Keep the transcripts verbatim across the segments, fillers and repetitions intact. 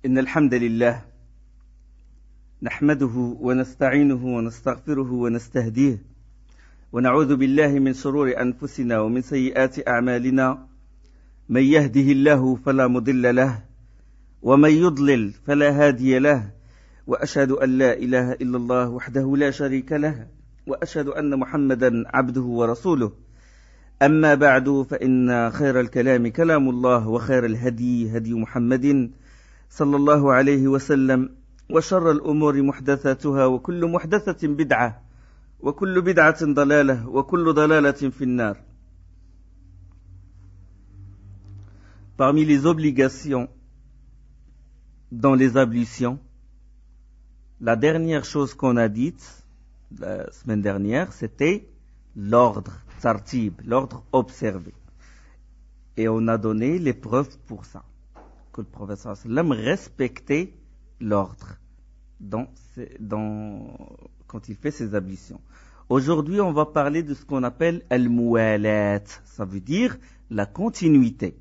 إن الحمد لله نحمده ونستعينه ونستغفره ونستهديه ونعوذ بالله من شرور أنفسنا ومن سيئات أعمالنا من يهده الله فلا مضل له ومن يضلل فلا هادي له وأشهد أن لا إله إلا الله وحده لا شريك له وأشهد أن محمدا عبده ورسوله أما بعد فإن خير الكلام كلام الله وخير الهدي هدي محمد صلى الله عليه وسلم وشر الأمور محدثاتها وكل محدثة بدعة وكل بدعة ضلالة وكل ضلالة في النار. Parmi les obligations dans les ablutions, la dernière chose qu'on a dite la semaine dernière, c'était l'ordre, tartib, l'ordre observé. Et on a donné les preuves pour ça, que le prophète sallallahu alayhi wa sallam respectait l'ordre dans, dans, quand il fait ses ablutions. Aujourd'hui, on va parler de ce qu'on appelle al-muwalat, ça veut dire la continuité.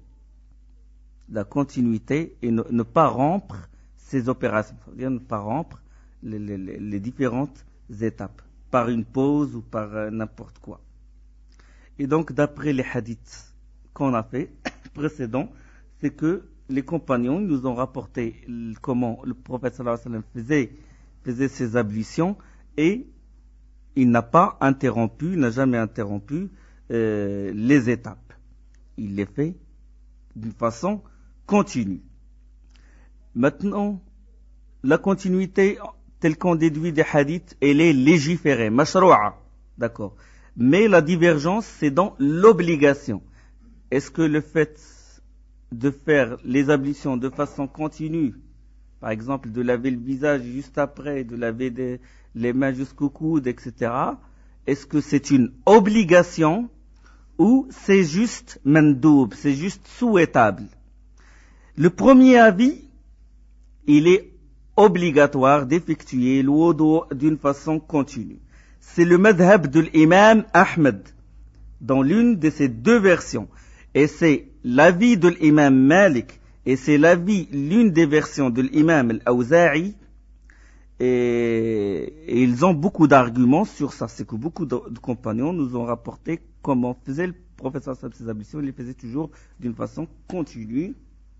La continuité et ne, ne pas rompre ces opérations, ça veut dire ne pas rompre les, les, les différentes étapes, par une pause ou par euh, n'importe quoi. Et donc, d'après les hadiths qu'on a fait précédents, c'est que les compagnons nous ont rapporté comment le prophète sallallahu alayhi wa sallam faisait, faisait ses ablutions et il n'a pas interrompu, n'a jamais interrompu euh, les étapes. Il les fait d'une façon continue. Maintenant, la continuité telle qu'on déduit des hadiths, elle est légiférée, mashrou'a, d'accord. Mais la divergence, c'est dans l'obligation. Est-ce que le fait de faire les ablutions de façon continue, par exemple de laver le visage juste après, de laver des, les mains jusqu'au coude, et cetera, est-ce que c'est une obligation ou c'est juste mandoub, c'est juste souhaitable? Le premier avis, il est obligatoire d'effectuer le wudu d'une façon continue. C'est le madhab de l'imam Ahmed dans l'une de ces deux versions. Et c'est l'avis de l'imam Malik et c'est l'avis, l'une des versions de l'imam al-Awza'i. Et, et ils ont beaucoup d'arguments sur ça. C'est que beaucoup de, de compagnons nous ont rapporté comment faisait le prophète sallallahu alayhi wa sallam ses ablutions. Il les faisait toujours d'une façon continue.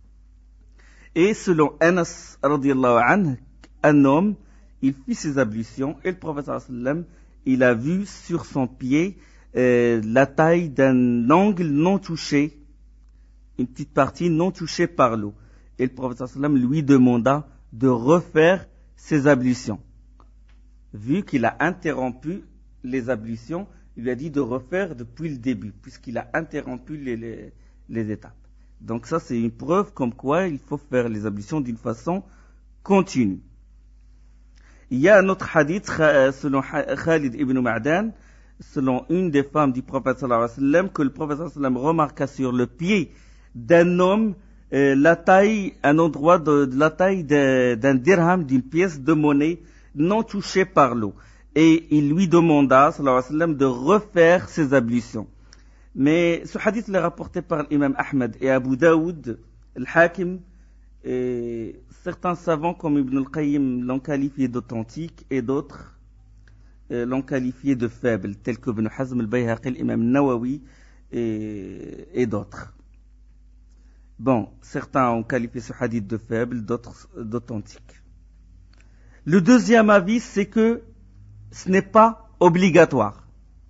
Et selon Anas radiyallahu anhu, un homme, il fit ses ablutions et le prophète sallallahu alayhi wa sallam, il a vu sur son pied euh, la taille d'un ongle non touché, une petite partie non touchée par l'eau. Et le prophète sallallahu alayhi wa sallam lui demanda de refaire ses ablutions. Vu qu'il a interrompu les ablutions, il lui a dit de refaire depuis le début, puisqu'il a interrompu les, les, les étapes. Donc ça, c'est une preuve comme quoi il faut faire les ablutions d'une façon continue. Il y a un autre hadith, selon Khalid ibn Ma'dan, selon une des femmes du prophète sallallahu alayhi wa sallam, que le prophète sallallahu alayhi wa sallam remarqua sur le pied d'un homme euh, la taille, un endroit de, de la taille de, d'un dirham, d'une pièce de monnaie non touchée par l'eau. Et il lui demanda, sallallahu alayhi wa sallam, de refaire ses ablutions. Mais ce hadith est rapporté par l'imam Ahmed et Abu Daoud, al-Hakim, et certains savants comme Ibn al-Qayyim l'ont qualifié d'authentique et d'autres euh, l'ont qualifié de faible, tels que Ibn Hazm al-Bayhaqi, l'imam Nawawi et, et d'autres. Bon, certains ont qualifié ce hadith de faible, d'autres d'authentique. Le deuxième avis, c'est que ce n'est pas obligatoire.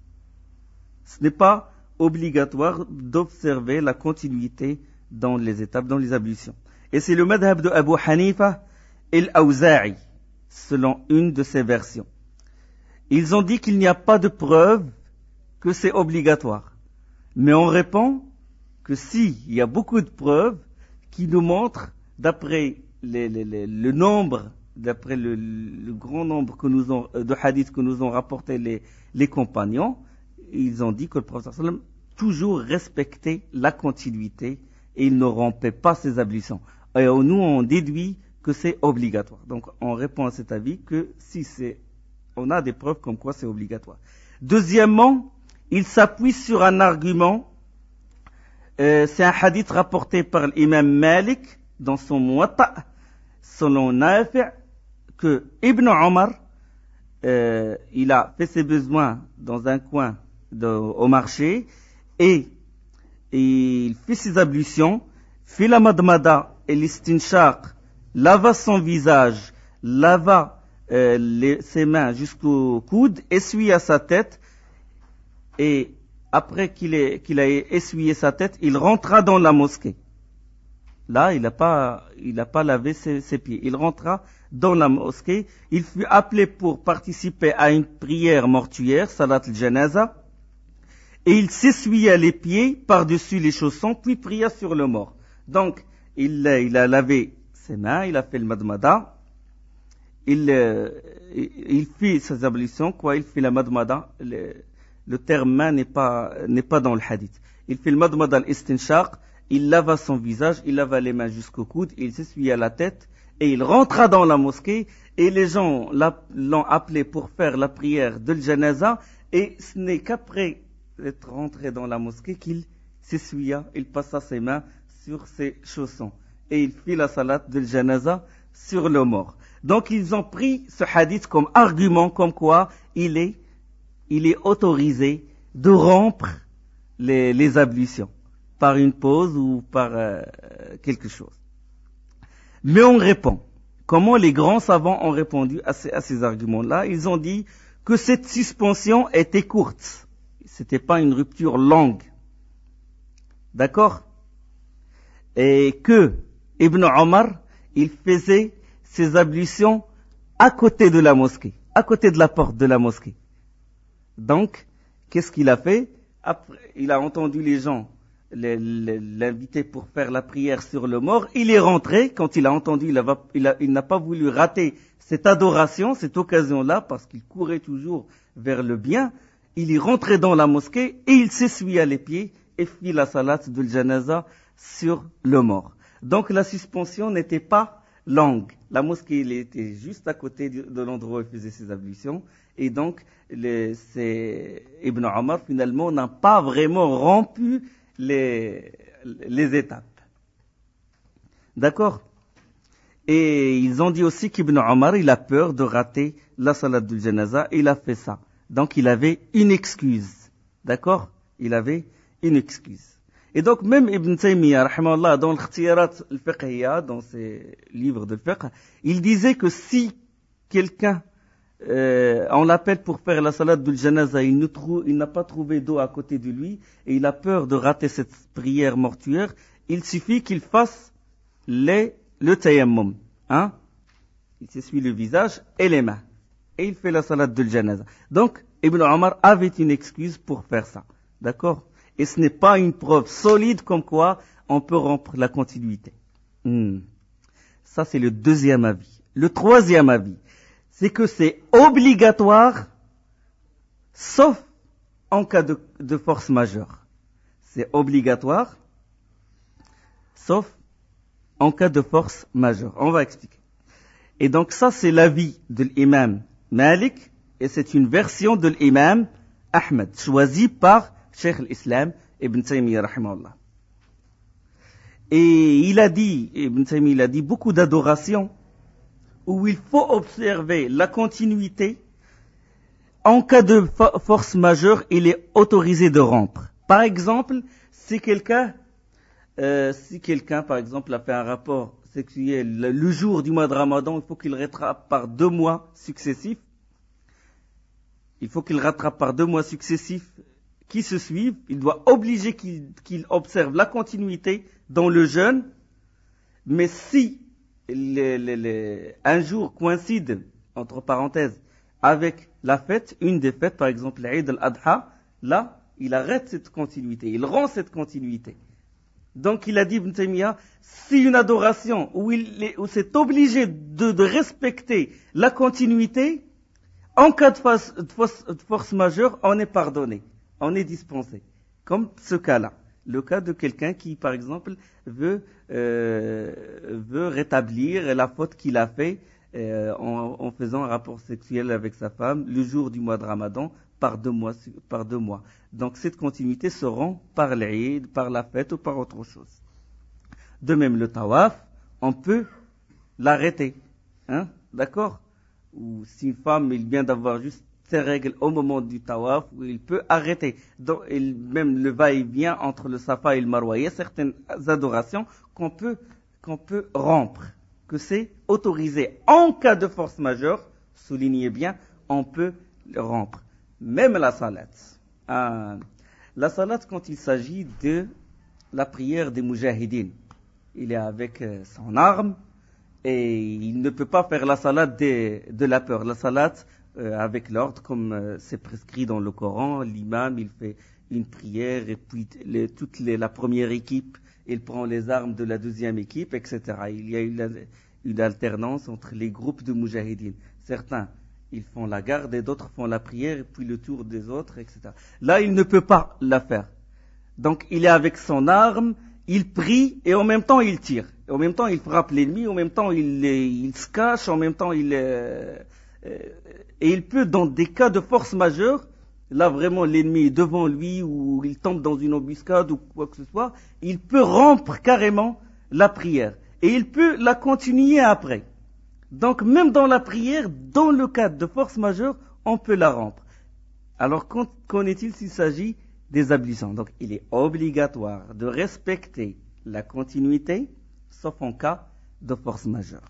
Ce n'est pas obligatoire d'observer la continuité dans les étapes, dans les ablutions. Et c'est le madhab de Abu Hanifa et l'Awza'i, selon une de ces versions. Ils ont dit qu'il n'y a pas de preuve que c'est obligatoire. Mais on répond que si, il y a beaucoup de preuves qui nous montrent, d'après les, les, les, le nombre, d'après le, le grand nombre que nous ont, de hadiths que nous ont rapporté les, les compagnons, ils ont dit que le prophète sallallahu alayhi wa sallam toujours respectait la continuité et il ne rompait pas ses ablutions. Et nous, on déduit que c'est obligatoire. Donc, on répond à cet avis que si c'est, on a des preuves comme quoi c'est obligatoire. Deuxièmement, il s'appuie sur un argument. Euh, c'est un hadith rapporté par l'imam Malik dans son Muwatta selon Nafi' que Ibn Omar, euh, il a fait ses besoins dans un coin de, au marché et, et il fait ses ablutions, fait la madmada et l'istinshaq, lava son visage, lava euh, les, ses mains jusqu'au coude, essuya sa tête et après qu'il ait, qu'il a essuyé sa tête, il rentra dans la mosquée. Là, il n'a pas, il n'a pas lavé ses, ses pieds. Il rentra dans la mosquée. Il fut appelé pour participer à une prière mortuaire, salat al-janaza, et il s'essuya les pieds par-dessus les chaussons, puis pria sur le mort. Donc, il, il a lavé ses mains, il a fait le madmada, il, il fit ses ablutions, quoi, il fit la madmada. Le, le terme main n'est pas, n'est pas dans le hadith. Il fait le madmada al-istinshaq, il lava son visage, il lava les mains jusqu'au coude, il s'essuya la tête, et il rentra dans la mosquée, et les gens l'ont appelé pour faire la prière de l'janaza, et ce n'est qu'après être rentré dans la mosquée qu'il s'essuya, il passa ses mains sur ses chaussons, et il fit la salat de l'janaza sur le mort. Donc ils ont pris ce hadith comme argument, comme quoi il est, il est autorisé de rompre les, les ablutions, par une pause ou par euh, quelque chose. Mais on répond. Comment les grands savants ont répondu à ces, à ces arguments-là? Ils ont dit que cette suspension était courte. C'était pas une rupture longue. D'accord? Et que Ibn Omar, il faisait ses ablutions à côté de la mosquée, à côté de la porte de la mosquée. Donc, qu'est-ce qu'il a fait? Après, il a entendu les gens l'inviter pour faire la prière sur le mort. Il est rentré, quand il a entendu, il, a, il, a, il n'a pas voulu rater cette adoration, cette occasion-là, parce qu'il courait toujours vers le bien. Il est rentré dans la mosquée et il s'essuya les pieds et fit la salat de l'janaza sur le mort. Donc la suspension n'était pas longue. La mosquée il était juste à côté de, de l'endroit où il faisait ses ablutions. Et donc les, Ibn Omar finalement n'a pas vraiment rompu Les, les étapes. D'accord? Et ils ont dit aussi qu'Ibn Omar, il a peur de rater la salat du janaza, et il a fait ça. Donc il avait une excuse. D'accord? Il avait une excuse. Et donc même Ibn Taymiyyah, rahimahullah, dans l'Ikhtiyarat al-Fiqhiyya, dans ses livres de fiqh, il disait que si quelqu'un Euh, on l'appelle pour faire la salade du janaza, il, ne trou- il n'a pas trouvé d'eau à côté de lui et il a peur de rater cette prière mortuaire, il suffit qu'il fasse les, le tayammum, hein? Il s'essuie le visage et les mains et il fait la salade du janaza. Donc Ibn Omar avait une excuse pour faire ça, d'accord? Et ce n'est pas une preuve solide comme quoi on peut rompre la continuité. Hmm. Ça c'est le deuxième avis. Le troisième avis, c'est que c'est obligatoire, sauf en cas de, de force majeure. C'est obligatoire, sauf en cas de force majeure. On va expliquer. Et donc ça, c'est l'avis de l'imam Malik, et c'est une version de l'imam Ahmed, choisie par Cheikh l'Islam Ibn Taymiyyah, rahimahullah. Et il a dit, Ibn Taymiyyah, il a dit beaucoup d'adoration, où il faut observer la continuité. En cas de fo- force majeure, il est autorisé de rompre. Par exemple, si quelqu'un, euh, si quelqu'un, par exemple, a fait un rapport sexuel le, le jour du mois de Ramadan, il faut qu'il rattrape par deux mois successifs. Il faut qu'il rattrape par deux mois successifs qui se suivent. Il doit obliger qu'il, qu'il observe la continuité dans le jeûne. Mais si Les, les, les, un jour coïncide, entre parenthèses, avec la fête, une des fêtes, par exemple l'Eid al-Adha, là, il arrête cette continuité, il rend cette continuité. Donc il a dit, Ibn Taymiyyah, si une adoration où, il est, où c'est obligé de, de respecter la continuité, en cas de force, de, force, de force majeure, on est pardonné, on est dispensé. Comme ce cas-là. Le cas de quelqu'un qui, par exemple, veut, euh, veut rétablir la faute qu'il a fait euh, en, en faisant un rapport sexuel avec sa femme le jour du mois de Ramadan par deux mois. Par deux mois. Donc cette continuité se rend par l'Eid, par la fête ou par autre chose. De même le tawaf, on peut l'arrêter. Hein? D'accord? Ou si une femme il vient d'avoir juste ses règles au moment du tawaf, il peut arrêter. Donc, il, même le va-et-vient entre le Safa et le Marwa. Il y a certaines adorations qu'on peut, qu'on peut rompre, que c'est autorisé. En cas de force majeure, soulignez bien, on peut le rompre. Même la salat. Ah, la salat, quand il s'agit de la prière des moujahidines, il est avec son arme et il ne peut pas faire la salat de, de la peur. La salat euh, avec l'ordre, comme euh, c'est prescrit dans le Coran, l'imam il fait une prière et puis les, toute les, la première équipe, il prend les armes de la deuxième équipe, et cetera. Il y a une, une alternance entre les groupes de moujahidines. Certains ils font la garde et d'autres font la prière et puis le tour des autres, et cetera. Là, il ne peut pas la faire. Donc, il est avec son arme, il prie et en même temps, il tire. Et en même temps, il frappe l'ennemi, en même temps, il, il se cache, en même temps, il... Euh, euh, et il peut, dans des cas de force majeure, là, vraiment, l'ennemi est devant lui ou il tombe dans une embuscade ou quoi que ce soit, il peut rompre carrément la prière. Et il peut la continuer après. Donc, même dans la prière, dans le cadre de force majeure, on peut la rompre. Alors, qu'en est-il s'il s'agit des ablutions? Donc, il est obligatoire de respecter la continuité, sauf en cas de force majeure.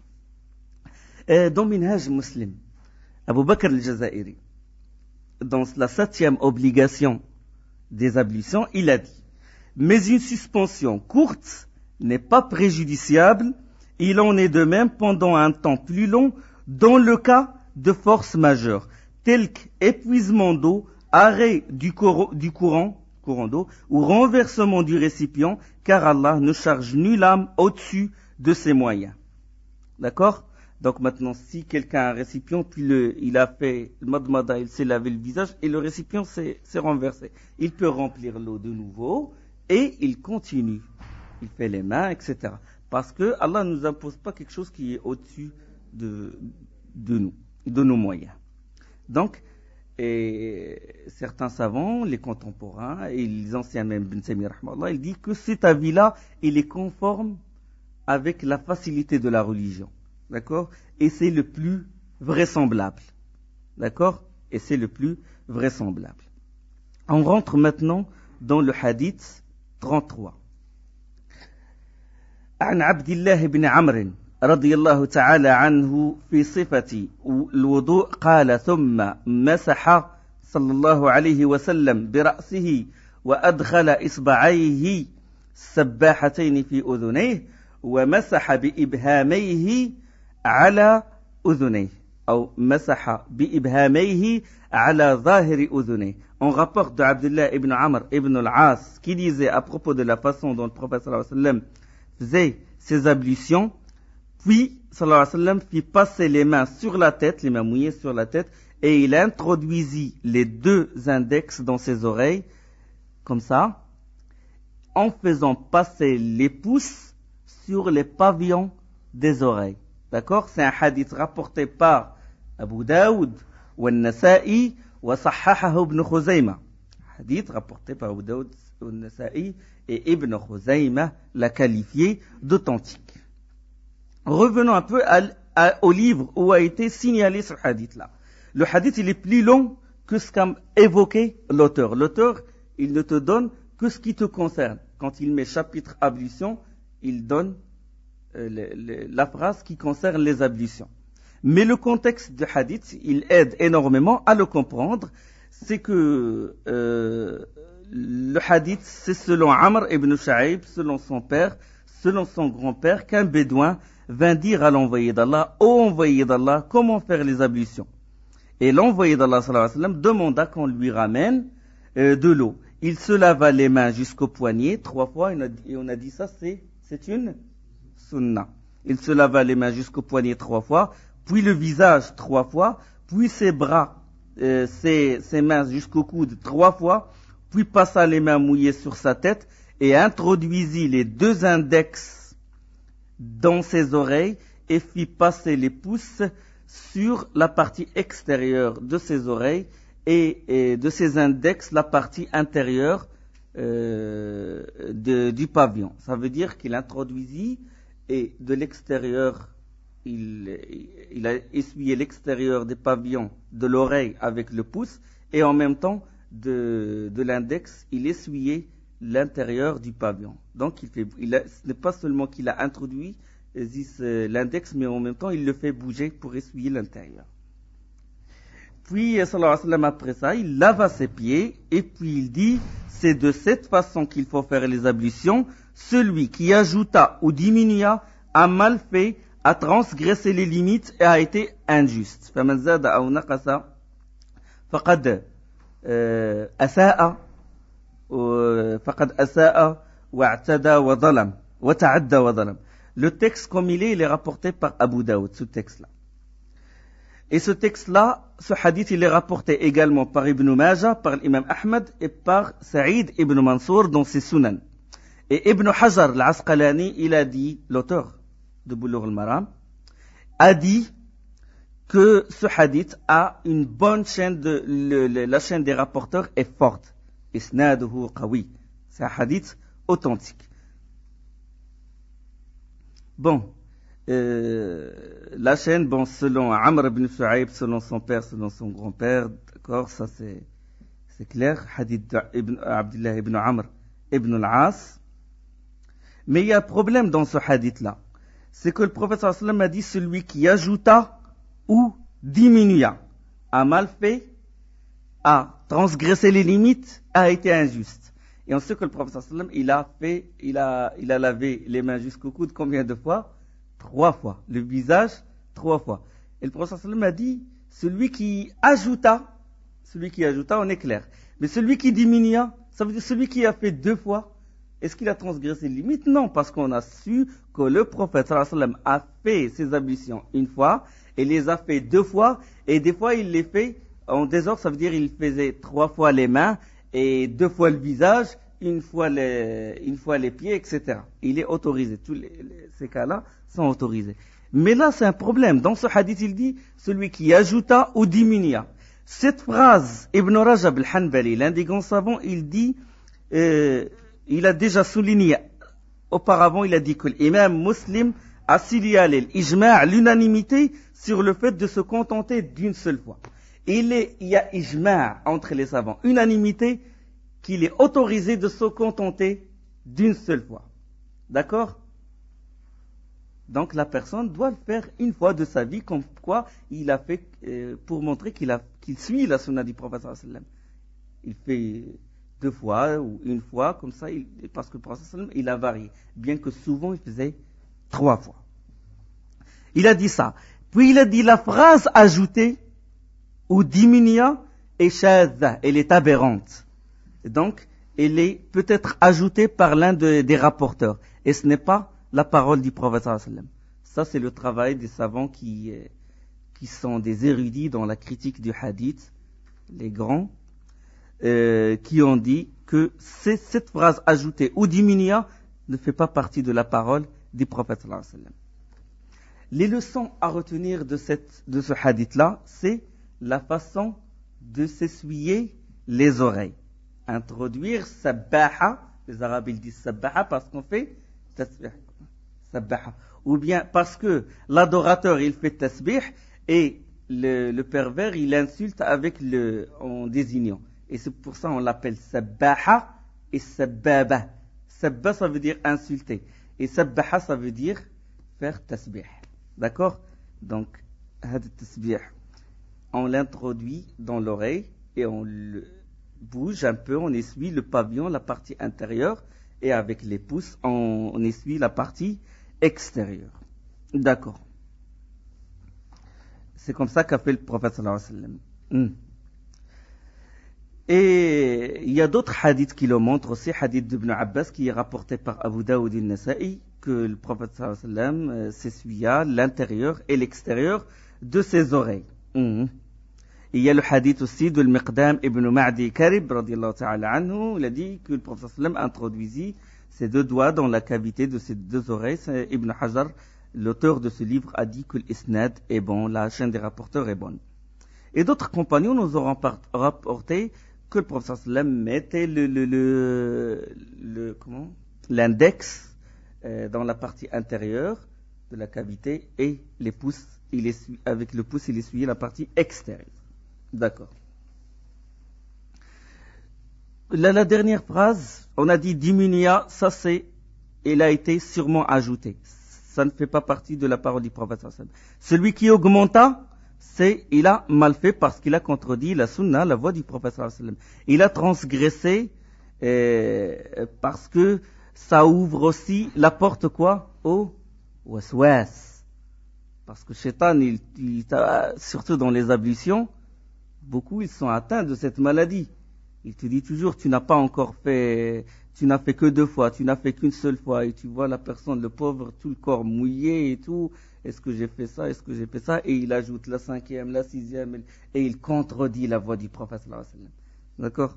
Et dans Minhaj Muslim, Abu Bakr al-Jazairi, dans la septième obligation des ablutions, il a dit « Mais une suspension courte n'est pas préjudiciable. Il en est de même pendant un temps plus long dans le cas de force majeure, tel qu'épuisement d'eau, arrêt du, cor- du courant, courant d'eau ou renversement du récipient, car Allah ne charge nulle âme au-dessus de ses moyens. » D'accord? Donc maintenant, si quelqu'un a un récipient, puis le, il a fait le madmada, il s'est lavé le visage, et le récipient s'est, s'est renversé. Il peut remplir l'eau de nouveau, et il continue. Il fait les mains, et cetera. Parce que Allah ne nous impose pas quelque chose qui est au-dessus de, de nous, de nos moyens. Donc, et certains savants, les contemporains, et les anciens même, Ibn Taymiyyah, rahmallah, il dit que cet avis-là, il est conforme avec la facilité de la religion. D'accord? Et c'est le plus vraisemblable. D'accord? Et c'est le plus vraisemblable. On rentre maintenant dans le hadith trente-trois. عن عبد الله بن عمرو رضي الله تعالى عنه في صفة الوضوء قال ثم مسح صلى الله عليه وسلم برأسه وأدخل إصبعيه السباحتين في أذنيه ومسح بإبهاميه على أذنيه أو مسح بإبهاميه على ظاهر أذنيه. On rapporte de Abdullah ibn Amr ibn al-As qui disait à propos de la façon dont le prophète sallallahu alayhi wa sallam faisait ses ablutions, puis sallallahu alayhi wa sallam fit passer les mains sur la tête, les mains mouillées sur la tête, et il introduisit les deux index dans ses oreilles, comme ça, en faisant passer les pouces sur les pavillons des oreilles. D'accord? C'est un hadith rapporté par Abu Daoud ou An-Nasa'i wa Sahhahahu Ibn Khuzayma. Hadith rapporté par Abu Daoud ou An-Nasa'i et Ibn Khuzayma l'a qualifié d'authentique. Revenons un peu à, à, au livre où a été signalé ce hadith-là. Le hadith, il est plus long que ce qu'a évoqué l'auteur. L'auteur, il ne te donne que ce qui te concerne. Quand il met chapitre ablution, il donne euh, le, le, la phrase qui concerne les ablutions. Mais le contexte du hadith, il aide énormément à le comprendre. C'est que euh, le hadith, c'est selon Amr ibn Shu'ayb, selon son père, selon son grand-père, qu'un bédouin vint dire à l'envoyé d'Allah, ô envoyé d'Allah, comment faire les ablutions? Et l'envoyé d'Allah sallallahu alayhi wa sallam demanda qu'on lui ramène euh, de l'eau. Il se lava les mains jusqu'au poignet trois fois, et on a dit ça, c'est, c'est une sunna. Il se lava les mains jusqu'au poignet trois fois, puis le visage trois fois, puis ses bras, euh, ses, ses mains jusqu'au coude trois fois, puis passa les mains mouillées sur sa tête et introduisit les deux index dans ses oreilles et fit passer les pouces sur la partie extérieure de ses oreilles et, et de ses index la partie intérieure euh, de, du pavillon. Ça veut dire qu'il introduisit et de l'extérieur il, il a essuyé l'extérieur des pavillons de l'oreille avec le pouce, et en même temps, de, de l'index, il essuyait l'intérieur du pavillon. Donc, il fait, il a, ce n'est pas seulement qu'il a introduit euh, l'index, mais en même temps, il le fait bouger pour essuyer l'intérieur. Puis, sallallahu alayhi wa sallam, après ça, il lava ses pieds, et puis il dit, c'est de cette façon qu'il faut faire les ablutions. Celui qui ajouta ou diminua a mal fait, a transgressé les limites et a été injuste. فمن زاد أو نقص فقد أساء فقد أساء واعتدى وظلم وتعدى وظلم. Le texte comme il est, il est rapporté par Abu Daoud, ce texte-là. Et ce texte-là, ce hadith, il est rapporté également par Ibn Majah, par l'imam Ahmad et par Saïd ibn Mansour dans ses Sunan. Et Ibn Hajar al-Asqalani, il a dit, l'auteur de Bulugh al-Maram, a dit que ce hadith a une bonne chaîne, de, le, le, la chaîne des rapporteurs est forte. Isnaduhu qawi. C'est un hadith authentique. Bon. Euh, la chaîne, bon, selon Amr ibn Shu'ayb, selon son père, selon son grand-père, d'accord, ça c'est, c'est clair, hadith ibn Abdullah ibn Amr ibn al-As. Mais il y a un problème dans ce hadith-là. C'est que le prophète sallallahu alayhi wa sallam a dit celui qui ajouta ou diminua a mal fait, a transgressé les limites, a été injuste. Et on sait que le prophète sallallahu alayhi wa sallam, il a fait, il a, il a lavé les mains jusqu'au coude combien de fois? Trois fois. Le visage, trois fois. Et le prophète sallallahu alayhi wa sallam a dit, celui qui ajouta, celui qui ajouta, on est clair. Mais celui qui diminua, ça veut dire celui qui a fait deux fois, est-ce qu'il a transgressé les limites? Non, parce qu'on a su que le prophète sallallahu alayhi wa sallam a fait ses ablutions une fois, et les a fait deux fois, et des fois il les fait en désordre, ça veut dire il faisait trois fois les mains, et deux fois le visage, une fois les, une fois les pieds, et cetera. Il est autorisé. Tous les, les, ces cas-là sont autorisés. Mais là, c'est un problème. Dans ce hadith, il dit, celui qui ajouta ou diminua. Cette phrase, Ibn Rajab al-Hanbali, l'un des grands savants, il dit, euh, il a déjà souligné, auparavant, il a dit que l'imam Muslim a signalé l'ijma', l'unanimité, sur le fait de se contenter d'une seule fois. Il, est, il y a ijma' entre les savants, unanimité, qu'il est autorisé de se contenter d'une seule fois. D'accord? Donc la personne doit le faire une fois de sa vie, comme quoi il a fait, euh, pour montrer qu'il, a, qu'il suit la sunna du prophète sallallahu alayhi wa sallam. Il fait deux fois ou une fois, comme ça, il, parce que le prophète sallallahu alayhi wa sallam, il a varié, bien que souvent il faisait trois fois. Il a dit ça. Puis il a dit la phrase ajoutée ou diminua est shadha, elle est aberrante. Donc, elle est peut-être ajoutée par l'un de, des rapporteurs. Et ce n'est pas la parole du prophète sallallahu alayhi wa sallam. Ça, c'est le travail des savants qui, qui sont des érudits dans la critique du hadith, les grands, euh, qui ont dit que c'est, cette phrase ajoutée ou diminua ne fait pas partie de la parole du prophète sallallahu alayhi wa sallam. Les leçons à retenir de, cette, de ce hadith-là, c'est la façon de s'essuyer les oreilles. Introduire sabbaha, les Arabes ils disent sabbaha parce qu'on fait tasbih, sabbaha, ou bien parce que l'adorateur il fait tasbih et le, le pervers il insulte avec le, en désignant, et c'est pour ça on l'appelle sabbaha et sabbaba. Sabba ça veut dire insulter et sabbaha ça veut dire faire tasbih, d'accord? Donc had tasbih, on l'introduit dans l'oreille et on le bouge un peu, on essuie le pavillon, la partie intérieure, et avec les pouces, on, on essuie la partie extérieure. D'accord. C'est comme ça qu'a fait le prophète sallallahu alayhi wa sallam. Hmm. Et il y a d'autres hadiths qui le montrent aussi, hadith d'Ibn Abbas qui est rapporté par Abu Daoud al-Nasa'i, que le prophète sallallahu alayhi wa sallam euh, s'essuya l'intérieur et l'extérieur de ses oreilles. Hmm. Il y a le hadith aussi de Al-Miqdam ibn Ma'di Karib, radiyallahu ta'ala anhu, il a dit que le prophète sallam introduisit ses deux doigts dans la cavité de ses deux oreilles. C'est Ibn Hajar, l'auteur de ce livre, a dit que l'isnad est bon, la chaîne des rapporteurs est bonne. Et d'autres compagnons nous ont rapporté que le prophète sallam mettait le, le, le, le comment, l'index euh, dans la partie intérieure de la cavité et les pouces, il essuie, avec le pouce il essuyait la partie extérieure. D'accord. Là, la dernière phrase, on a dit diminua, ça c'est, il a été sûrement ajouté. Ça ne fait pas partie de la parole du prophète. Celui qui augmenta, c'est, il a mal fait parce qu'il a contredit la sunna, la voix du prophète. Il a transgressé euh, parce que ça ouvre aussi la porte quoi au waswas. Parce que Shaitan, il, il, surtout dans les ablutions, beaucoup ils sont atteints de cette maladie. Il te dit toujours, tu n'as pas encore fait, tu n'as fait que deux fois, tu n'as fait qu'une seule fois, et tu vois la personne, le pauvre, tout le corps mouillé et tout. Est-ce que j'ai fait ça, est-ce que j'ai fait ça? Et il ajoute la cinquième, la sixième, et il contredit la voix du prophète. D'accord?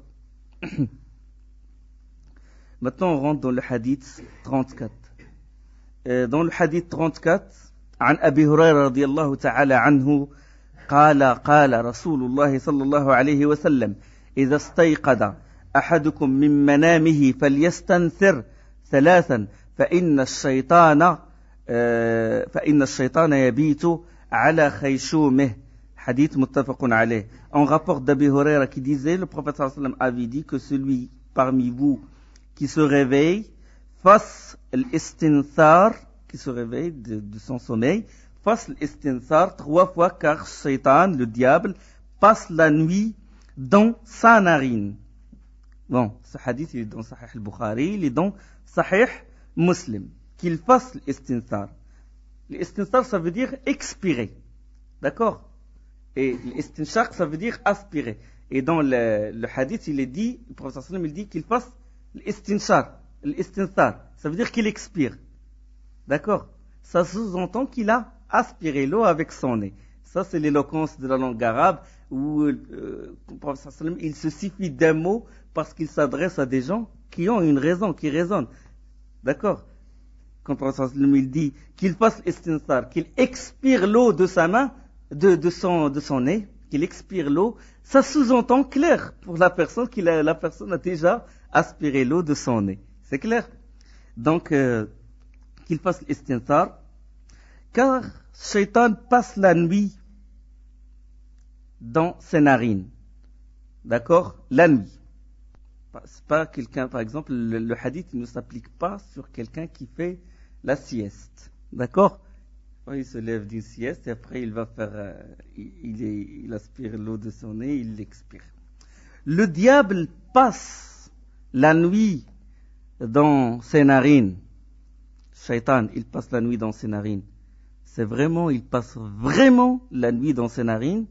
Maintenant, on rentre dans le hadith trente-quatre. Euh, dans le hadith trente-quatre, عن أبي هريرة رضي الله تعالى عنه قال قال رسول الله صلى الله عليه وسلم إذا استيقظ أحدكم من منامه فليستنثر ثلاثا فإن الشيطان فإن الشيطان يبيت على خيشومه. Hadith muttafaqun alayh. On rapporte d'Abi Huraira qui disait, le prophète sallallahu alayhi wa sallam avait dit que celui parmi vous qui se réveille fasse l'istinthar, qui se réveille de, de son sommeil, fasse l'istinthar trois fois car Shaitan, le diable, passe la nuit dans sa narine. Bon, ce hadith il est dans Sahih al-Bukhari, il est dans Sahih Muslim. Qu'il fasse l'istinthar. L'istinthar, ça veut dire expirer. D'accord? Et l'istinshaq, ça veut dire aspirer. Et dans le, le hadith, il est dit, le prophète sallallahu alayhi wa sallam, il dit qu'il fasse l'istinshaq, l'istinthar. Ça veut dire qu'il expire. D'accord? Ça sous-entend qu'il a aspiré l'eau avec son nez. Ça, c'est l'éloquence de la langue arabe où euh, le prophète sallallahu alayhi wa sallam, il se suffit d'un mot parce qu'il s'adresse à des gens qui ont une raison, qui raisonnent. D'accord? Quand le prophète sallallahu alayhi wa sallam, il dit qu'il fasse l'istinthar, qu'il expire l'eau de sa main, de, de, son, de son nez, qu'il expire l'eau, ça sous-entend clair pour la personne qu'il a, la personne a déjà aspiré l'eau de son nez. C'est clair? Donc, euh, qu'il fasse l'istinthar, car Shaitan passe la nuit dans ses narines. D'accord? La nuit. C'est pas quelqu'un, par exemple, le, le hadith ne s'applique pas sur quelqu'un qui fait la sieste. D'accord? Il se lève d'une sieste et après il va faire, euh, il, il, il aspire l'eau de son nez, il l'expire. Le diable passe la nuit dans ses narines. Shaitan, il passe la nuit dans ses narines. C'est vraiment, il passe vraiment la nuit dans ses narines.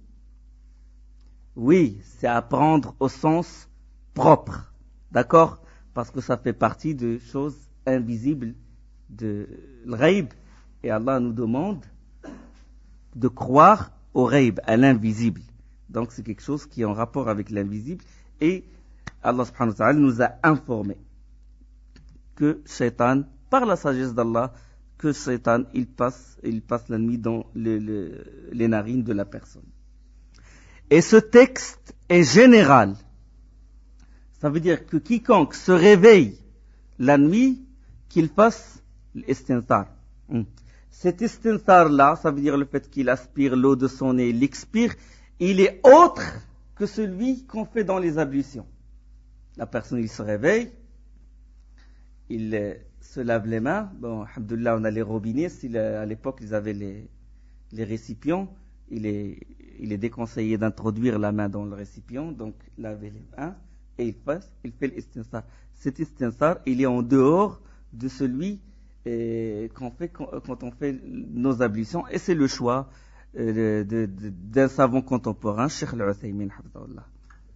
Oui, c'est à prendre au sens propre. D'accord? Parce que ça fait partie de choses invisibles de l'ghaib. Et Allah nous demande de croire au ghaib, à l'invisible. Donc c'est quelque chose qui est en rapport avec l'invisible. Et Allah subhanahu wa ta'ala nous a informé que Shaitan, par la sagesse d'Allah, que Shaitan, il passe, il passe la nuit dans le, le, les narines de la personne. Et ce texte est général. Ça veut dire que quiconque se réveille la nuit, qu'il fasse l'istinthar. Hum. Cet istinthar-là, ça veut dire le fait qu'il aspire l'eau de son nez, l'expire, il est autre que celui qu'on fait dans les ablutions. La personne, il se réveille, il euh, se lave les mains. Bon, alhamdoulilah, on a les robinets. Si à l'époque, ils avaient les, les récipients, il est, il est déconseillé d'introduire la main dans le récipient, donc laver les mains, et il passe, il fait l'istinthar. Cet istinthar, il est en dehors de celui et qu'on fait quand on fait nos ablutions, et c'est le choix euh, de, de, d'un savant contemporain, Cheikh Al-Uthaymin, hafidahullah.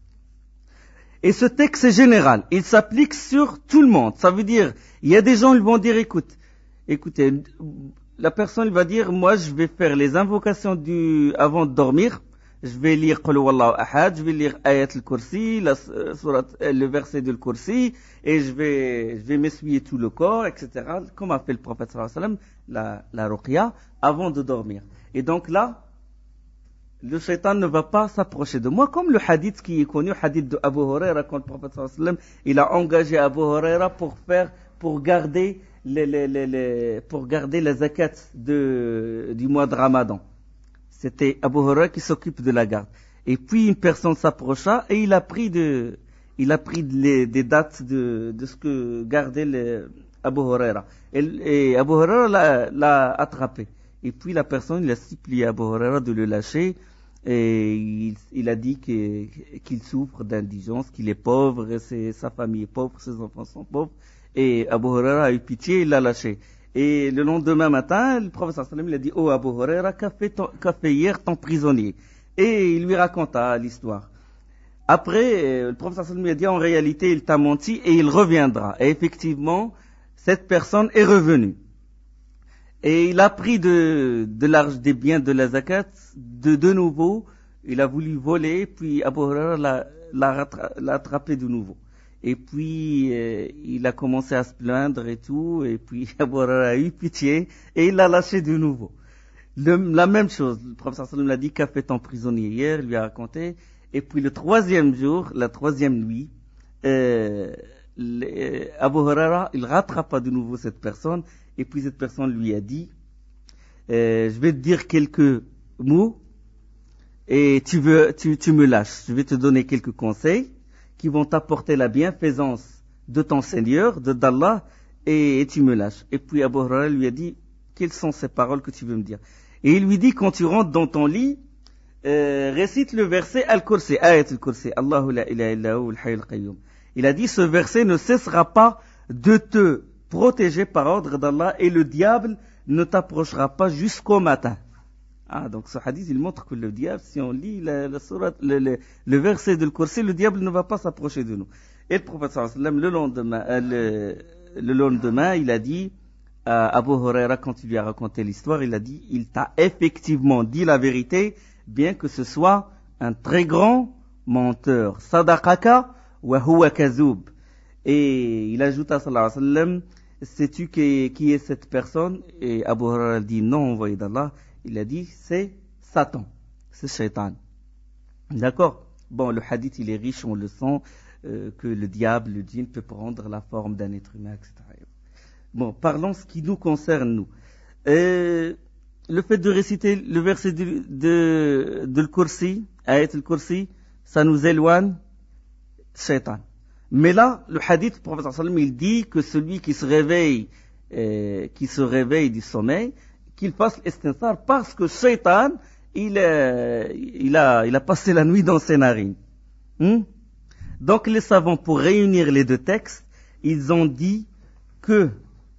Et ce texte est général, il s'applique sur tout le monde. Ça veut dire, il y a des gens qui vont dire, écoute, écoutez, la personne va dire, moi je vais faire les invocations du, avant de dormir, je vais lire Qul Huwallahu Ahad, je vais lire Ayat al-Kursi, la, surat, le verset de al-Kursi, et je vais, je vais m'essuyer tout le corps, et cetera. Comme a fait le prophète sallallahu alayhi wa sallam, la, la ruqya, avant de dormir. Et donc là, le shaitan ne va pas s'approcher de moi, comme le hadith qui est connu, le hadith de Abu Huraira, quand le prophète sallallahu alayhi wa sallam, il a engagé Abu Huraira pour faire, pour garder, les, les, les, les, pour garder la zakat de, du mois de Ramadan. C'était Abu Huraira qui s'occupe de la garde. Et puis une personne s'approcha et il a pris, de, il a pris les, des dates de, de ce que gardait les, Abu Huraira. Et, et Abu Huraira l'a, l'a attrapé. Et puis la personne, il a supplié Abu Huraira de le lâcher. Et il, il a dit que, qu'il souffre d'indigence, qu'il est pauvre, et c'est, sa famille est pauvre, ses enfants sont pauvres. Et Abu Huraira a eu pitié, il l'a lâché. Et le lendemain matin, le prophète sallallahu alayhi wa sallam, il a dit, oh Abu Huraira, qu'a fait, ton, qu'a fait hier ton prisonnier? Et il lui raconta l'histoire. Après, le prophète sallallahu alayhi wa sallam lui a dit, en réalité, il t'a menti et il reviendra. Et effectivement, cette personne est revenue. Et il a pris de, de l'argent des biens de la zakat, de, de nouveau, il a voulu voler, puis Abu Huraira l'a, l'a, l'a attrapé de nouveau. Et puis, euh, il a commencé à se plaindre et tout, et puis Abu Huraira a eu pitié, et il l'a lâché de nouveau. Le, la même chose, le prophète sallallahu alayhi wa sallam l'a dit, qu'a fait ton prisonnier hier, il lui a raconté, et puis le troisième jour, la troisième nuit, euh, les, Abu Huraira, il rattrapa de nouveau cette personne, et puis cette personne lui a dit, euh, je vais te dire quelques mots, et tu, veux, tu, tu me lâches. Je vais te donner quelques conseils qui vont t'apporter la bienfaisance de ton Seigneur, de d'Allah, et, et tu me lâches. Et puis Abu Huraira lui a dit, quelles sont ces paroles que tu veux me dire? Et il lui dit, quand tu rentres dans ton lit, euh, récite le verset Al-Kursi, Ayat Al-Kursi, Allahu la ilaha illa hu al-hayy al-qayyum. Il a dit, ce verset ne cessera pas de te protéger par ordre d'Allah et le diable ne t'approchera pas jusqu'au matin. Ah, donc ce hadith, il montre que le diable, si on lit la, la sourate, le, le, le verset de l'Al-Kursi, le diable ne va pas s'approcher de nous. Et le prophète sallallahu alayhi wa sallam, le lendemain, euh, le, le lendemain, il a dit à Abu Huraira, quand il lui a raconté l'histoire, il a dit, il t'a effectivement dit la vérité, bien que ce soit un très grand menteur. Sadaqaka wa huwa kazoub. Et il ajouta, sallallahu alayhi wa sallam, sais-tu qui, qui est cette personne? Et Abu Huraira dit, non, envoyé d'Allah. Il a dit, c'est Satan, c'est Shaitan. D'accord? Bon, le hadith, il est riche en leçons euh, que le diable, le djinn, peut prendre la forme d'un être humain, et cetera. Bon, parlons ce qui nous concerne, nous. Euh, le fait de réciter le verset de, de, de l'Kursi, Ayat al-Kursi, ça nous éloigne Shaitan. Mais là, le hadith du prophète sallallahu alayhi wa sallam, il dit que celui qui se réveille, euh, qui se réveille du sommeil, qu'il fasse l'istinsar parce que Shaitan, il, euh, il, a, il a passé la nuit dans ses narines. Hmm? Donc les savants, pour réunir les deux textes, ils ont dit que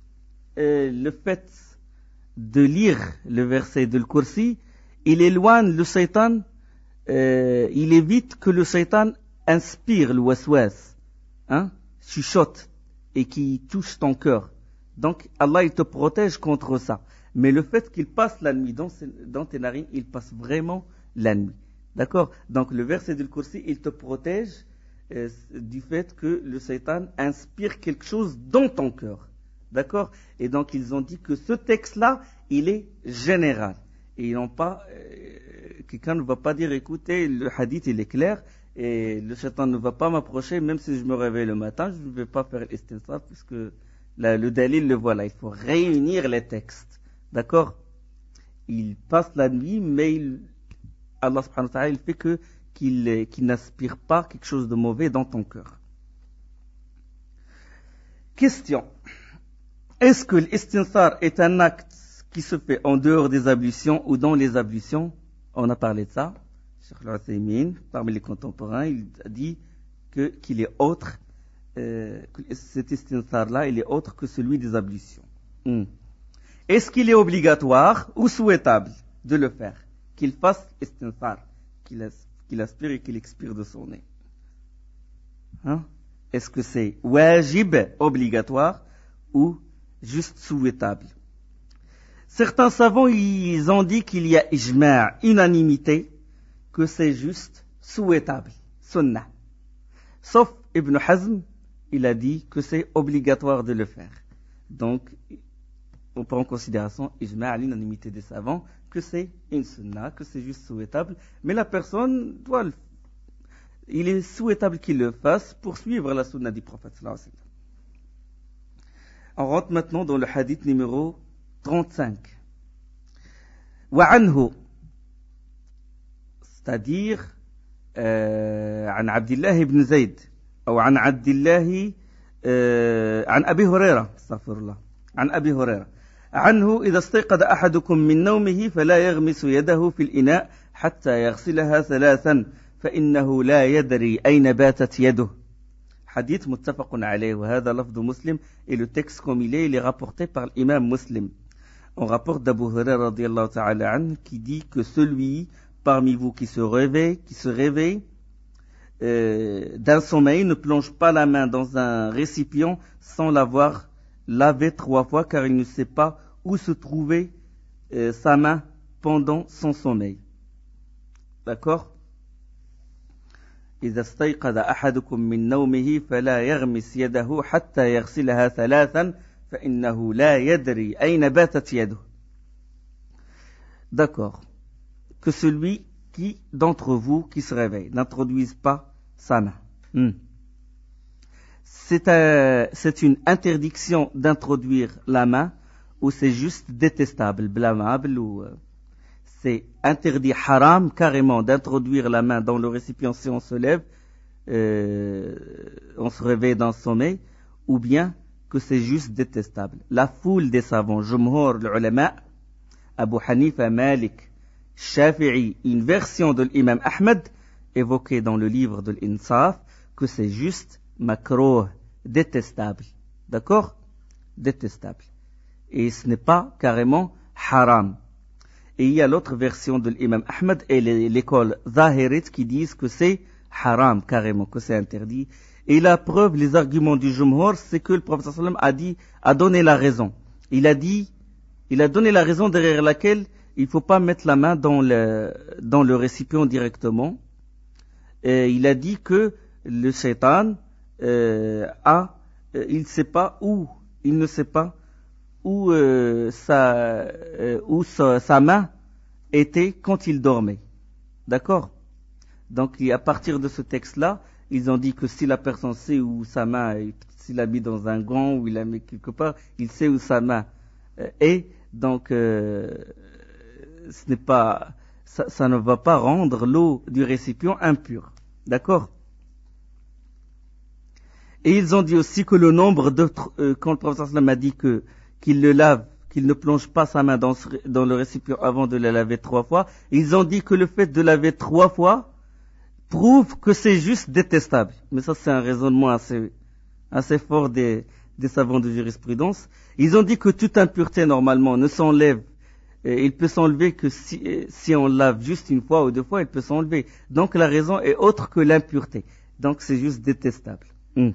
euh, le fait de lire le verset de l'Kursi, il éloigne le Shaitan, euh, il évite que le Shaitan inspire le waswas, hein, chuchote et qui touche ton cœur. Donc Allah, il te protège contre ça. Mais le fait qu'il passe la nuit dans, dans tes narines, il passe vraiment la nuit. D'accord? Donc le verset du Kursi, il te protège euh, du fait que le Satan inspire quelque chose dans ton cœur. D'accord? Et donc ils ont dit que ce texte-là, il est général. Et ils n'ont pas, euh, quelqu'un ne va pas dire, écoutez, le hadith, il est clair, et le Satan ne va pas m'approcher, même si je me réveille le matin, je ne vais pas faire l'istinsar, puisque la, le dalil, le voilà. Il faut réunir les textes. D'accord? Il passe la nuit, mais il, Allah subhanahu wa ta'ala, il fait que, qu'il, qu'il n'aspire pas quelque chose de mauvais dans ton cœur. Question. Est-ce que l'istinsar est un acte qui se fait en dehors des ablutions ou dans les ablutions? On a parlé de ça. Cheikh Al-Uthaymin, parmi les contemporains, il a dit que, qu'il est autre, euh, que cet istinsar-là, il est autre que celui des ablutions. Hmm. Est-ce qu'il est obligatoire ou souhaitable de le faire? Qu'il fasse istinsar, qu'il, as, qu'il aspire et qu'il expire de son nez. Hein? Est-ce que c'est wajib, obligatoire, ou juste souhaitable? Certains savants, ils ont dit qu'il y a ijma', unanimité, que c'est juste souhaitable, sunnah. Sauf Ibn Hazm, il a dit que c'est obligatoire de le faire. Donc, on prend en considération, ijma' à l'unanimité des savants, que c'est une sunnah, que c'est juste souhaitable, mais la personne doit le, il est souhaitable qu'il le fasse pour suivre la sunnah du prophète sallallahu alayhi wa sallam. On rentre maintenant dans le hadith numéro trente-cinq. وعنه, c'est-à-dire euh, عن عبد الله بن زيد أو عن عبد الله euh, عن أبي هريرة استغفر الله عن أبي هريرة عنه إذا استيقظ أحدكم من نومه فلا يغمس يده في الإناء حتى يغسلها ثلاثا فإنه لا يدري أين باتت يده. Hadith muttafaqun alayh, wa hadha lafdu Muslim, et le texte comme il est, il est rapporté par l'imam Muslim. On rapporte d'Abu Hurairah radiyallahu ta'ala an qui dit que celui parmi vous qui se réveille, qui se réveille euh, d'un sommeil ne plonge pas la main dans un récipient sans l'avoir lavé trois fois, car il ne sait pas où se trouvait euh, sa main pendant son sommeil. D'accord? إذا استيقظ أحدكم من نومه فلا يغمس يده حتى يغسلها ثلاثا فإنه لا يدري أين باتت يده. D'accord. Que celui qui d'entre vous qui se réveille n'introduise pas sa main. Hmm. C'est, un, c'est une interdiction d'introduire la main ou c'est juste détestable, blâmable ou... Euh, c'est interdit haram carrément d'introduire la main dans le récipient si on se lève, euh, on se réveille d'un sommeil, ou bien que c'est juste détestable. La foule des savants, Jumhur, l'ulama, Abu Hanifa, Malik, Shafi'i, une version de l'imam Ahmed, évoquée dans le livre de l'Insaf, que c'est juste makrouh, détestable. D'accord? Détestable. Et ce n'est pas carrément haram. Et il y a l'autre version de l'imam Ahmed et l'école Zahirite qui disent que c'est haram carrément, que c'est interdit. Et la preuve, les arguments du Jumhur, c'est que le prophète sallam a dit, a donné la raison. Il a dit, il a donné la raison derrière laquelle il ne faut pas mettre la main dans le, dans le récipient directement. Et il a dit que le shaitan euh, a, euh, il ne sait pas où, il ne sait pas où, euh, sa, euh, où sa, sa main était quand il dormait. D'accord? Donc, à partir de ce texte-là, ils ont dit que si la personne sait où sa main est, s'il l'a mis dans un gant ou il l'a mis quelque part, il sait où sa main euh, est. Donc, euh, ce n'est pas, ça, ça ne va pas rendre l'eau du récipient impure. D'accord? Et ils ont dit aussi que le nombre de, euh, quand le prophète sallam a dit que qu'il le lave, qu'il ne plonge pas sa main dans, ce, dans le récipient avant de la laver trois fois. Ils ont dit que le fait de laver trois fois prouve que c'est juste détestable. Mais ça, c'est un raisonnement assez, assez fort des, des savants de jurisprudence. Ils ont dit que toute impureté, normalement, ne s'enlève. Et il peut s'enlever que si, si on lave juste une fois ou deux fois, il peut s'enlever. Donc la raison est autre que l'impureté. Donc c'est juste détestable. Hum.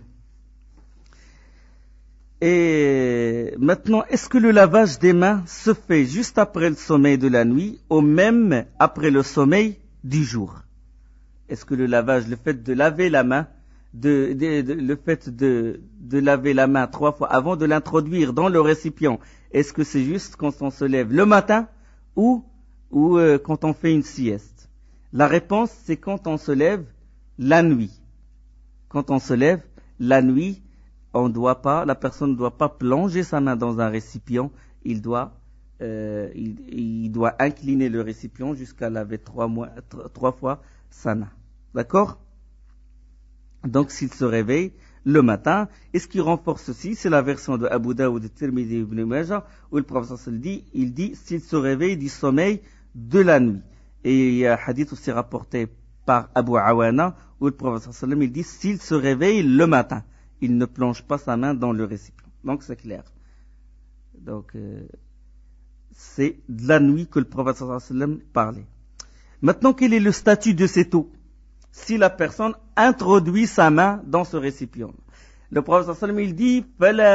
Et maintenant, est-ce que le lavage des mains se fait juste après le sommeil de la nuit ou même après le sommeil du jour? Est-ce que le lavage, le fait de laver la main, de, de, de, le fait de, de laver la main trois fois avant de l'introduire dans le récipient, est-ce que c'est juste quand on se lève le matin ou, ou euh, quand on fait une sieste? La réponse, c'est quand on se lève la nuit. Quand on se lève la nuit, on doit pas, la personne ne doit pas plonger sa main dans un récipient, il doit, euh, il, il doit incliner le récipient jusqu'à laver trois, mois, trois fois sa main. D'accord? Donc s'il se réveille le matin, et ce qui renforce ceci, c'est la version de Abu Daoud, Tirmidhi ibn Majah, où le prophète dit, il dit, s'il se réveille du sommeil de la nuit. Et il y a un hadith aussi rapporté par Abu Awana, où le prophète il dit, s'il se réveille le matin, il ne plonge pas sa main dans le récipient. Donc c'est clair. Donc euh, c'est de la nuit que le prophète sallallahu alayhi wa sallam parlait. Maintenant, quel est le statut de cette eau? Si la personne introduit sa main dans ce récipient. Le prophète sallallahu alayhi wa sallam il dit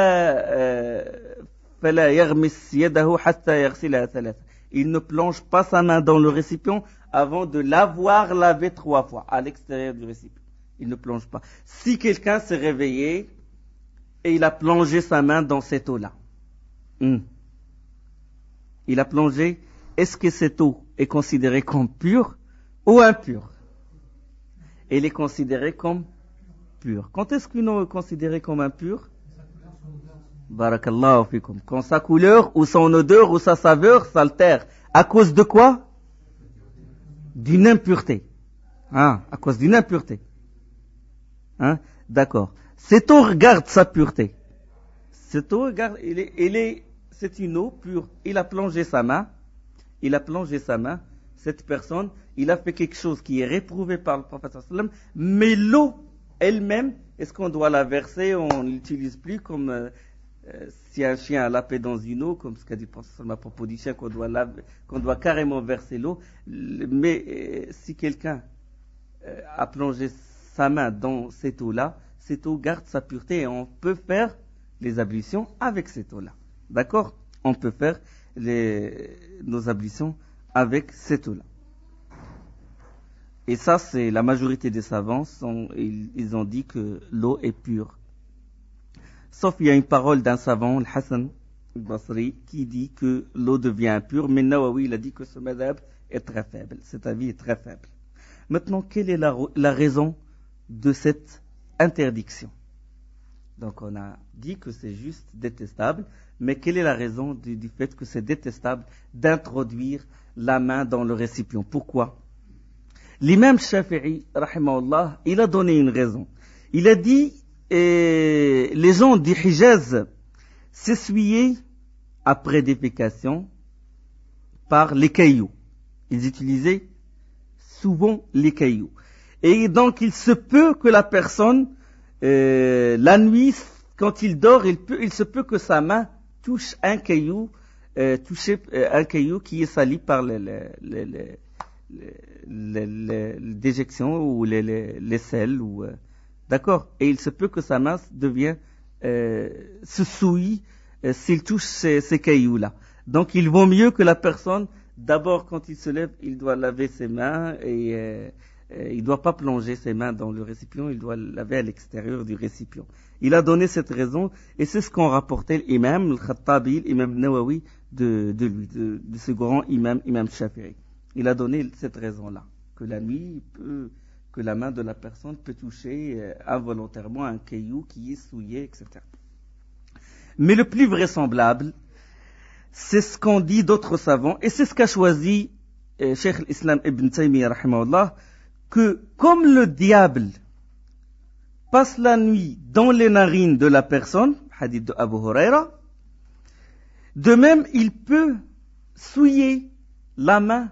فَلَا يَغْمِسْ يَدَهُ حَتَّى يَغْسِلَهَا ثَلَاثًا. Il ne plonge pas sa main dans le récipient avant de l'avoir lavé trois fois à l'extérieur du récipient. Il ne plonge pas. Si quelqu'un s'est réveillé et il a plongé sa main dans cette eau-là, hum. il a plongé, est-ce que cette eau est considérée comme pure ou impure? Elle est considérée comme pure. Quand est-ce qu'une eau est considérée comme impure? Barakallahu fikum. Quand sa couleur ou son odeur ou sa saveur s'altère. À cause de quoi? D'une impureté. Hein, à cause d'une impureté. Hein, d'accord. Cette eau garde sa pureté. Cette eau garde, il est, il est, c'est une eau pure. Il a plongé sa main. Il a plongé sa main. Cette personne, il a fait quelque chose qui est réprouvé par le prophète sallam. Mais l'eau elle-même, est-ce qu'on doit la verser? On l'utilise plus comme euh, euh, si un chien a lapé dans une eau, comme ce qu'a dit le prophète sallam à propos du chien, qu'on doit, laver, qu'on doit carrément verser l'eau. Mais euh, si quelqu'un euh, a plongé sa main dans cette eau-là, cette eau garde sa pureté et on peut faire les ablutions avec cette eau-là. D'accord? On peut faire les, nos ablutions avec cette eau-là. Et ça, c'est la majorité des savants, sont, ils, ils ont dit que l'eau est pure. Sauf il y a une parole d'un savant, le Hassan al-Basri, qui dit que l'eau devient impure, mais Nawawi, il a dit que ce madhab est très faible. Cet avis est très faible. Maintenant, quelle est la, la raison de cette interdiction? Donc, on a dit que c'est juste détestable, mais quelle est la raison du, du fait que c'est détestable d'introduire la main dans le récipient? Pourquoi? L'imam Shafi'i, rahimahullah, il a donné une raison. Il a dit, eh, les gens du Hijaz s'essuyaient après défécation par les cailloux. Ils utilisaient souvent les cailloux. Et donc, il se peut que la personne, euh, la nuit, quand il dort, il, peut, il se peut que sa main touche un caillou, euh, toucher euh, un caillou qui est sali par les, les, les, les, les, les, les déjections ou les, les, les sels. Ou, euh, d'accord? Et il se peut que sa main devienne, euh, se souille euh, s'il touche ces, ces cailloux-là. Donc, il vaut mieux que la personne, d'abord, quand il se lève, il doit laver ses mains et euh, euh, il ne doit pas plonger ses mains dans le récipient, il doit laver à l'extérieur du récipient. Il a donné cette raison et c'est ce qu'ont rapporté l'imam, le Khattabi, l'imam Nawawi de, de lui, de, de ce grand imam, imam Shafi'i. Il a donné cette raison-là, que la nuit, peut, que la main de la personne peut toucher euh, involontairement un caillou qui est souillé, et cetera. Mais le plus vraisemblable, c'est ce qu'ont dit d'autres savants, et c'est ce qu'a choisi euh, Cheikh l'Islam Ibn Taymiyyah, rahimahullah, que comme le diable passe la nuit dans les narines de la personne, hadith de Abu Huraira, de même il peut souiller la main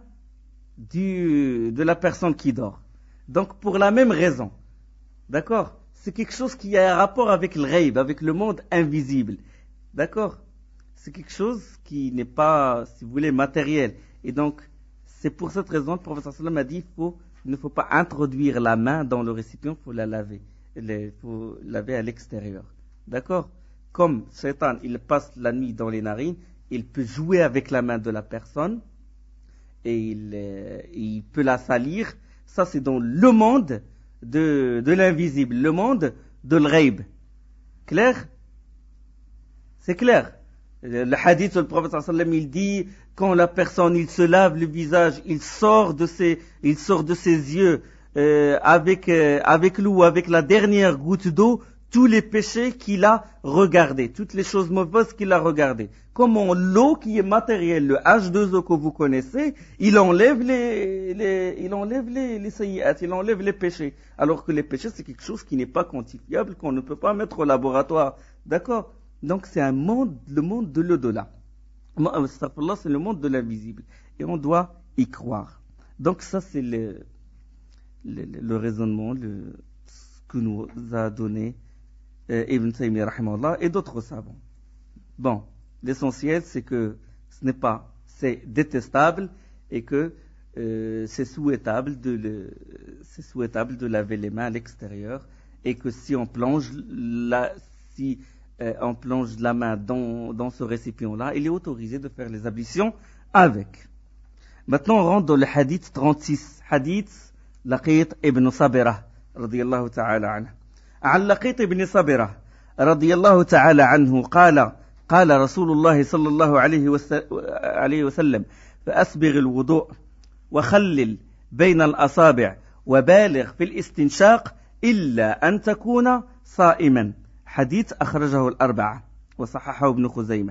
du, de la personne qui dort. Donc pour la même raison, d'accord? C'est quelque chose qui a un rapport avec le ghaib, avec le monde invisible, d'accord? C'est quelque chose qui n'est pas, si vous voulez, matériel. Et donc, c'est pour cette raison que le prophète sallam a dit faut, il ne faut pas introduire la main dans le récipient, il faut la laver. Il faut laver à l'extérieur. D'accord? Comme Shaitan, il passe la nuit dans les narines, il peut jouer avec la main de la personne et il, euh, il peut la salir. Ça, c'est dans le monde de, de l'invisible, le monde de l'ghaib. Clair? C'est clair? Le hadith sur le prophète sallallahu alayhi wa sallam, il dit quand la personne il se lave le visage, il sort de ses, il sort de ses yeux euh, avec euh, avec l'eau, avec la dernière goutte d'eau, tous les péchés qu'il a regardés, toutes les choses mauvaises qu'il a regardées. Comment l'eau qui est matérielle, le H deux O que vous connaissez, il enlève les, les il enlève les les sayyi'at, il enlève les péchés. Alors que les péchés c'est quelque chose qui n'est pas quantifiable, qu'on ne peut pas mettre au laboratoire. D'accord? Donc c'est un monde, le monde de l'au-delà. C'est le monde de l'invisible. Et on doit y croire. Donc ça c'est le, le, le raisonnement, le, ce que nous a donné euh, Ibn Taymiyyah rahimahullah et d'autres savants. Bon, l'essentiel c'est que ce n'est pas, c'est détestable et que euh, c'est souhaitable de le, c'est souhaitable de laver les mains à l'extérieur et que si on plonge la, si Euh, on plonge la main dans, dans ce récipient-là, il est autorisé de faire les ablutions avec. Maintenant, on rentre dans le hadith trente-six. Hadith Laqit ibn Sabira, radiyallahu ta'ala anhu. عن لقيط بن صبرة رضي الله تعالى عنه قال قال رسول الله صلى الله عليه وسلم فأسبغ الوضوء وخلل بين الأصابع وبالغ في الاستنشاق إلا أن تكون صائما. Hadith akhrajahu al-arba'a. وصححه ابن خزيمة.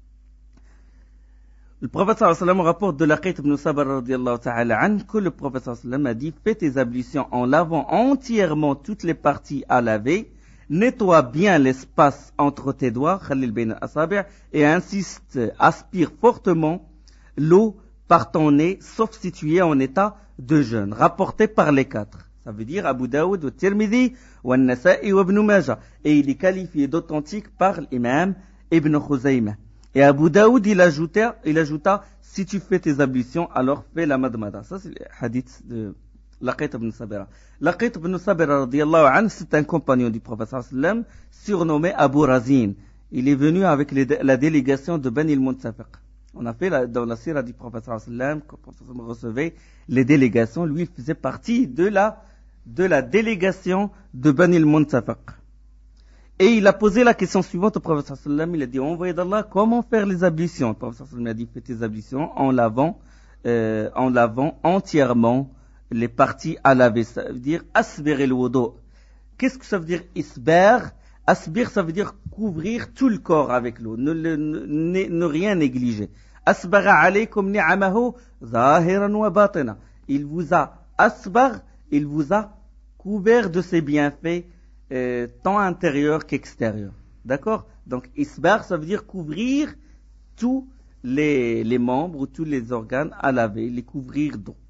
Le prophète sallallahu alayhi wa sallam rapporte de Laqit ibn Sabr radiyallahu ta'ala an que le prophète sallallahu alayhi wa sallam a dit: fais tes ablutions en lavant entièrement toutes les parties à laver, nettoie bien l'espace entre tes doigts, khalil bayn al-asabi', et insiste, aspire fortement l'eau par ton nez, sauf si tu es en état de jeûne, rapporté par les quatre. Ça veut dire Abu Daoud, ou Tirmidhi, ou An-Nasa'i, ou Ibn Majah. Et il est qualifié d'authentique par l'imam Ibn Khuzayma. Et Abu Daoud, il ajouta, il ajouta, si tu fais tes ablutions, alors fais la madmada. Ça, c'est le hadith de Laqit ibn Sabira. Laqit ibn Sabira, radiyallahu anhu, c'est un compagnon du prophète sallallahu alayhi wa sallam, surnommé Abu Razin. Il est venu avec les, la délégation de Bani al-Muntafiq. On a fait la, dans la sira du prophète sallallahu alayhi wa sallam, quand le prophète recevait les délégations, lui, il faisait partie de la, de la délégation de Bani al-Muntafiq. Et il a posé la question suivante au prophète sallallahu alayhi wa sallam. Il a dit: envoyé d'Allah, comment faire les ablutions? Le prophète sallallahu alayhi wa sallam a dit: fais tes ablutions en lavant, euh, en lavant entièrement les parties à laver. Ça veut dire asbir el wudu. Qu'est-ce que ça veut dire isbar? Asbir, ça veut dire couvrir tout le corps avec l'eau, ne, ne, ne, ne rien négliger. Asbara alaykum ni'amahu zahiran wa batina. Il vous a asbar, il vous a couvert de ses bienfaits, Euh, tant intérieur qu'extérieur. D'accord? Donc, isbar, ça veut dire couvrir tous les, les membres ou tous les organes à laver, les couvrir d'eau.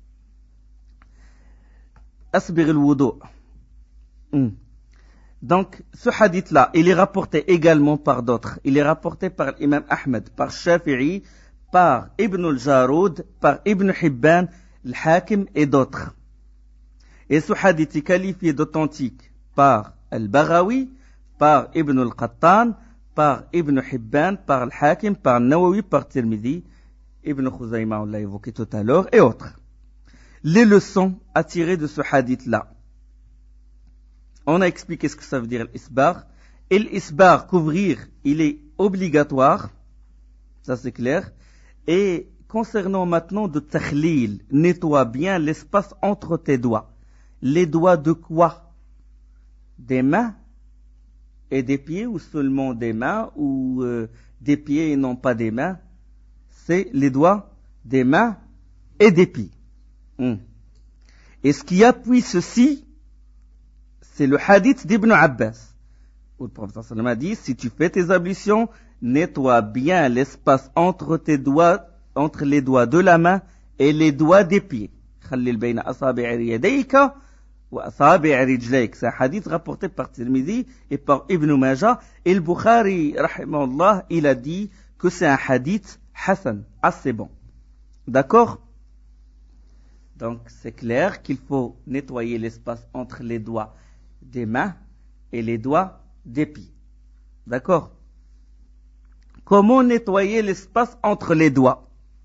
Asbir al-wudu. Hmm. Donc, ce hadith-là, il est rapporté également par d'autres. Il est rapporté par l'imam Ahmed, par Shafi'i, par Ibn al-Jaroud, par Ibn Hibban, al-Hakim et d'autres. Et ce hadith est qualifié d'authentique par Al-Baghawi, par Ibn al-Qattan, par Ibn Hibban, par Al-Hakim, par Nawawi, par Tirmidhi, Ibn Khuzayma, on l'a évoqué tout à l'heure, et autres. Les leçons à tirer de ce hadith-là. On a expliqué ce que ça veut dire l'isbar. Et l'isbar, couvrir, il est obligatoire, ça c'est clair. Et concernant maintenant de takhlil, nettoie bien l'espace entre tes doigts. Les doigts de quoi? Des mains et des pieds, ou seulement des mains, ou euh, des pieds et non pas des mains? C'est les doigts des mains et des pieds. Hum. Et ce qui appuie ceci, c'est le hadith d'Ibn Abbas, où le prophète sallallahu alayhi wa sallam a dit: si tu fais tes ablutions, nettoie bien l'espace entre tes doigts, entre les doigts de la main et les doigts des pieds. Khallil bayna asabi'i yadayka c'est un hadith rapporté par Tirmidhi et par Ibn Majah. Et le Bukhari, rahimahullah, il a dit que c'est un hadith Hassan, assez bon. D'accord? Donc c'est clair qu'il faut nettoyer l'espace entre les doigts des mains et les doigts des pieds. D'accord? Comment nettoyer l'espace entre les doigts?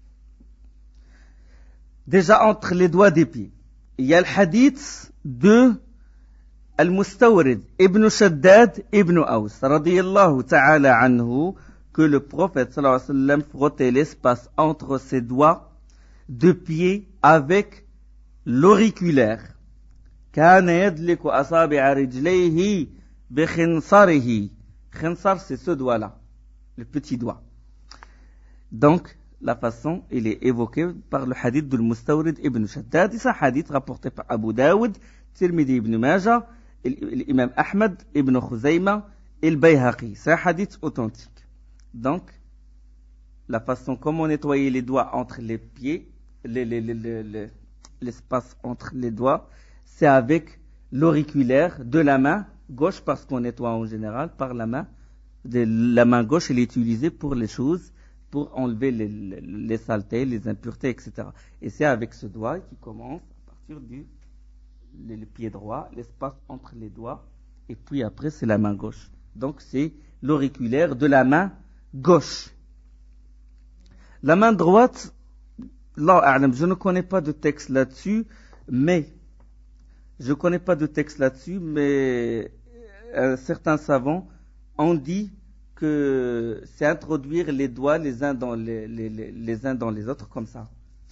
Déjà entre les doigts des pieds. Il y a le hadith de Al-Mustawrid Ibn Shaddad Ibn Aws radiyallahu ta'ala anhu, que le prophète sallallahu alayhi wa sallam frottait l'espace entre ses doigts de pied avec l'auriculaire. Kana yadliku asabi'a rijlayhi bi khinsarihi. Khinsar, c'est ce doigt-là, le petit doigt. Donc la façon, il est évoqué par le hadith de Mustawrid ibn Shaddad. C'est un hadith rapporté par Abu Daoud, Tirmidhi ibn Majah, l'imam Ahmed ibn Khuzayma et le Bayhaqi. C'est un hadith authentique. Donc, la façon comment nettoyer les doigts entre les pieds, les, les, les, les, l'espace entre les doigts, c'est avec l'auriculaire de la main gauche, parce qu'on nettoie en général par la main. De, la main gauche, elle est utilisée pour les choses, pour enlever les, les, les saletés, les impuretés, et cetera. Et c'est avec ce doigt qui commence à partir du le, le pied droit, l'espace entre les doigts, et puis après c'est la main gauche. Donc c'est l'auriculaire de la main gauche. La main droite, là, je ne connais pas de texte là-dessus, mais je ne connais pas de texte là-dessus, mais euh, certains savants ont dit que c'est introduire les doigts les uns dans les, les, les, les uns dans les autres comme ça.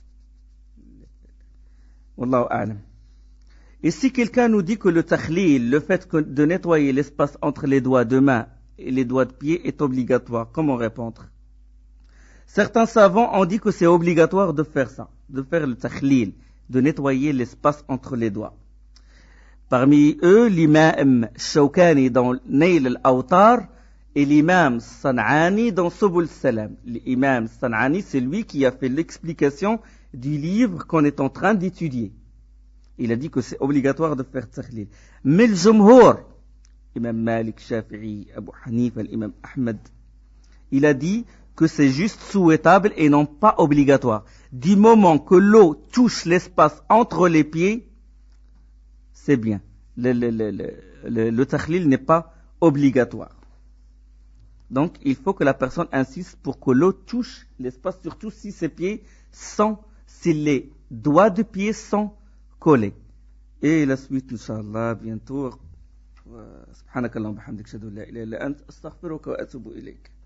Wallahu a'lam. Et si quelqu'un nous dit que le takhlil, le fait que de nettoyer l'espace entre les doigts de main et les doigts de pied est obligatoire. Comment répondre? Certains savants ont dit que c'est obligatoire de faire ça, de faire le takhlil, de nettoyer l'espace entre les doigts. Parmi eux, l'imam Shawkani dans Nail al-Awtar et l'imam San'ani dans Subul Salam. L'imam San'ani, c'est lui qui a fait l'explication du livre qu'on est en train d'étudier. Il a dit que c'est obligatoire de faire takhlil. Mais le Jumhur, Imam Malik, Shafi'i, Abu Hanifa, l'imam Ahmed, il a dit que c'est juste souhaitable et non pas obligatoire. Du moment que l'eau touche l'espace entre les pieds, c'est bien. Le, le, le, le, le, le takhlil n'est pas obligatoire. Donc, il faut que la personne insiste pour que l'eau touche l'espace, surtout si ses pieds sont, si les doigts de pied sont collés. Et la suite, Inch'Allah, bientôt. سبحانك اللهم وبحمدك اشهد ان لا اله الا انت استغفرك واتوب اليك